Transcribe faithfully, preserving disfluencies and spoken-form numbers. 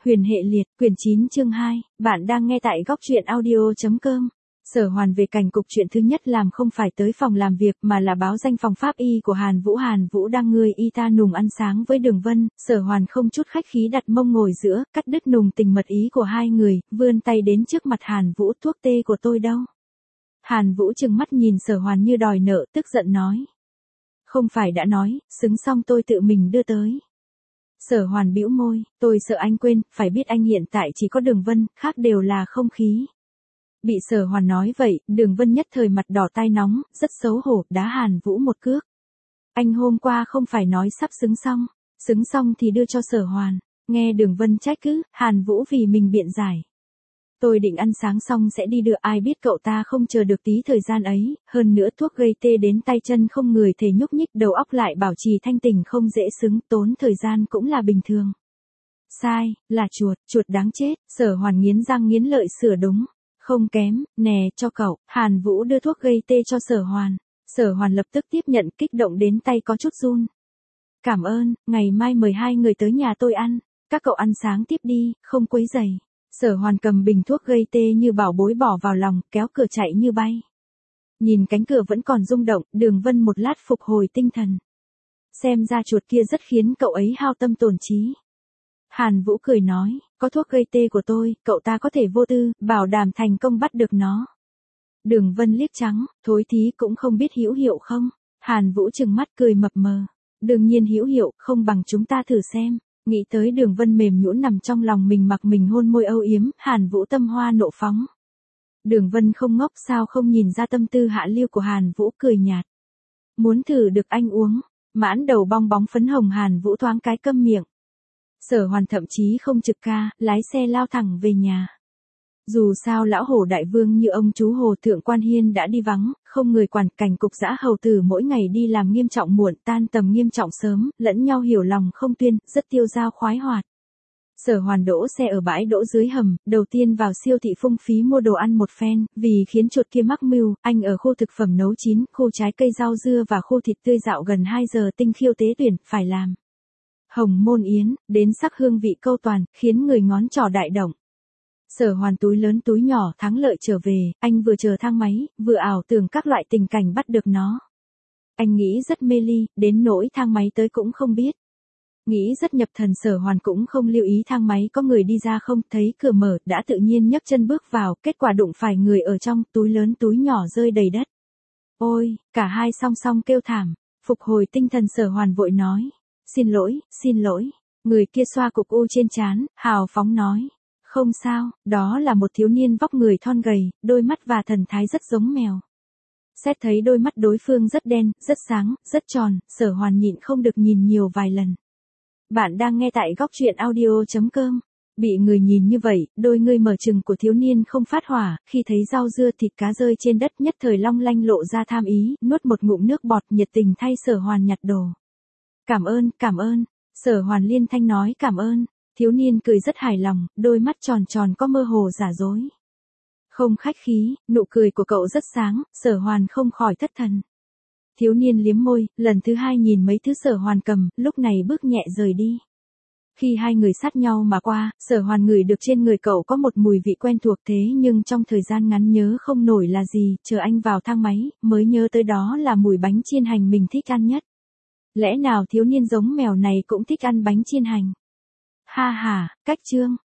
Huyền hệ liệt, quyển chín chương hai, bạn đang nghe tại góc truyện audio chấm com. Sở Hoàn về cảnh cục, chuyện thứ nhất làm không phải tới phòng làm việc mà là báo danh phòng pháp y của Hàn Vũ. Hàn Vũ đang người y ta nùng ăn sáng với Đường Vân, Sở Hoàn không chút khách khí đặt mông ngồi giữa, cắt đứt nùng tình mật ý của hai người, vươn tay đến trước mặt Hàn Vũ. Thuốc tê của tôi đâu? Hàn Vũ trừng mắt nhìn Sở Hoàn như đòi nợ, tức giận nói. Không phải đã nói, xứng xong tôi tự mình đưa tới. Sở Hoàn bĩu môi, tôi sợ anh quên, phải biết anh hiện tại chỉ có Đường Vân, khác đều là không khí. Bị Sở Hoàn nói vậy, Đường Vân nhất thời mặt đỏ tai nóng, rất xấu hổ, đá Hàn Vũ một cước. Anh hôm qua không phải nói sắp xứng xong, xứng xong thì đưa cho Sở Hoàn. Nghe Đường Vân trách cứ, Hàn Vũ vì mình biện giải. Tôi định ăn sáng xong sẽ đi đưa, ai biết cậu ta không chờ được tí thời gian ấy, hơn nữa thuốc gây tê đến tay chân không người thể nhúc nhích, đầu óc lại bảo trì thanh tỉnh không dễ xứng, tốn thời gian cũng là bình thường. Sai, là chuột, chuột đáng chết. Sở Hoàn nghiến răng nghiến lợi sửa đúng. Không kém, nè, cho cậu. Hàn Vũ đưa thuốc gây tê cho Sở Hoàn. Sở Hoàn lập tức tiếp nhận, kích động đến tay có chút run. Cảm ơn, ngày mai mời hai người tới nhà tôi ăn. Các cậu ăn sáng tiếp đi, không quấy rầy. Sở Hoàn cầm bình thuốc gây tê như bảo bối bỏ vào lòng, kéo cửa chạy như bay. Nhìn cánh cửa vẫn còn rung động, Đường Vân một lát phục hồi tinh thần. Xem ra chuột kia rất khiến cậu ấy hao tâm tổn trí. Hàn Vũ cười nói, có thuốc gây tê của tôi, cậu ta có thể vô tư, bảo đảm thành công bắt được nó. Đường Vân liếc trắng, thối thí cũng không biết hữu hiệu không? Hàn Vũ trừng mắt cười mập mờ. Đương nhiên hữu hiệu, không bằng chúng ta thử xem. Nghĩ tới Đường Vân mềm nhũn nằm trong lòng mình mặc mình hôn môi âu yếm, Hàn Vũ tâm hoa nộ phóng. Đường Vân không ngốc sao không nhìn ra tâm tư hạ lưu của Hàn Vũ, cười nhạt. Muốn thử được anh uống. Mãn đầu bong bóng phấn hồng Hàn Vũ thoáng cái câm miệng. Sở Hoàn thậm chí không trực ca, lái xe lao thẳng về nhà. Dù sao lão hổ đại vương như ông chú Hồ Thượng Quan Hiên đã đi vắng, không người quản, cảnh cục dã hầu tử mỗi ngày đi làm nghiêm trọng muộn, tan tầm nghiêm trọng sớm, lẫn nhau hiểu lòng không tuyên, rất tiêu dao khoái hoạt. Sở Hoàn đỗ xe ở bãi đỗ dưới hầm, đầu tiên vào siêu thị phung phí mua đồ ăn một phen, vì khiến chuột kia mắc mưu, anh ở khu thực phẩm nấu chín, khu trái cây rau dưa và khu thịt tươi dạo gần hai giờ tinh khiêu tế tuyển, phải làm. Hồng môn yến, đến sắc hương vị câu toàn, khiến người ngón trỏ đại động. Sở Hoàn túi lớn túi nhỏ thắng lợi trở về, anh vừa chờ thang máy, vừa ảo tưởng các loại tình cảnh bắt được nó. Anh nghĩ rất mê ly, đến nỗi thang máy tới cũng không biết. Nghĩ rất nhập thần, Sở Hoàn cũng không lưu ý thang máy có người đi ra không, thấy cửa mở, đã tự nhiên nhấc chân bước vào, kết quả đụng phải người ở trong, túi lớn túi nhỏ rơi đầy đất. Ôi, cả hai song song kêu thảm, phục hồi tinh thần Sở Hoàn vội nói. Xin lỗi, xin lỗi. Người kia xoa cục u trên trán, hào phóng nói. Không sao, đó là một thiếu niên vóc người thon gầy, đôi mắt và thần thái rất giống mèo. Xét thấy đôi mắt đối phương rất đen, rất sáng, rất tròn, Sở Hoàn nhịn không được nhìn nhiều vài lần. Bạn đang nghe tại góc truyện audio chấm com. Bị người nhìn như vậy, đôi ngươi mở trừng của thiếu niên không phát hỏa, khi thấy rau dưa thịt cá rơi trên đất nhất thời long lanh lộ ra tham ý, nuốt một ngụm nước bọt nhiệt tình thay Sở Hoàn nhặt đồ. Cảm ơn, cảm ơn. Sở Hoàn liên thanh nói cảm ơn. Thiếu niên cười rất hài lòng, đôi mắt tròn tròn có mơ hồ giả dối. Không khách khí, nụ cười của cậu rất sáng, Sở Hoàn không khỏi thất thần. Thiếu niên liếm môi, lần thứ hai nhìn mấy thứ Sở Hoàn cầm, lúc này bước nhẹ rời đi. Khi hai người sát nhau mà qua, Sở Hoàn ngửi được trên người cậu có một mùi vị quen thuộc, thế nhưng trong thời gian ngắn nhớ không nổi là gì, chờ anh vào thang máy, mới nhớ tới đó là mùi bánh chiên hành mình thích ăn nhất. Lẽ nào thiếu niên giống mèo này cũng thích ăn bánh chiên hành? Ha ha, cách chương.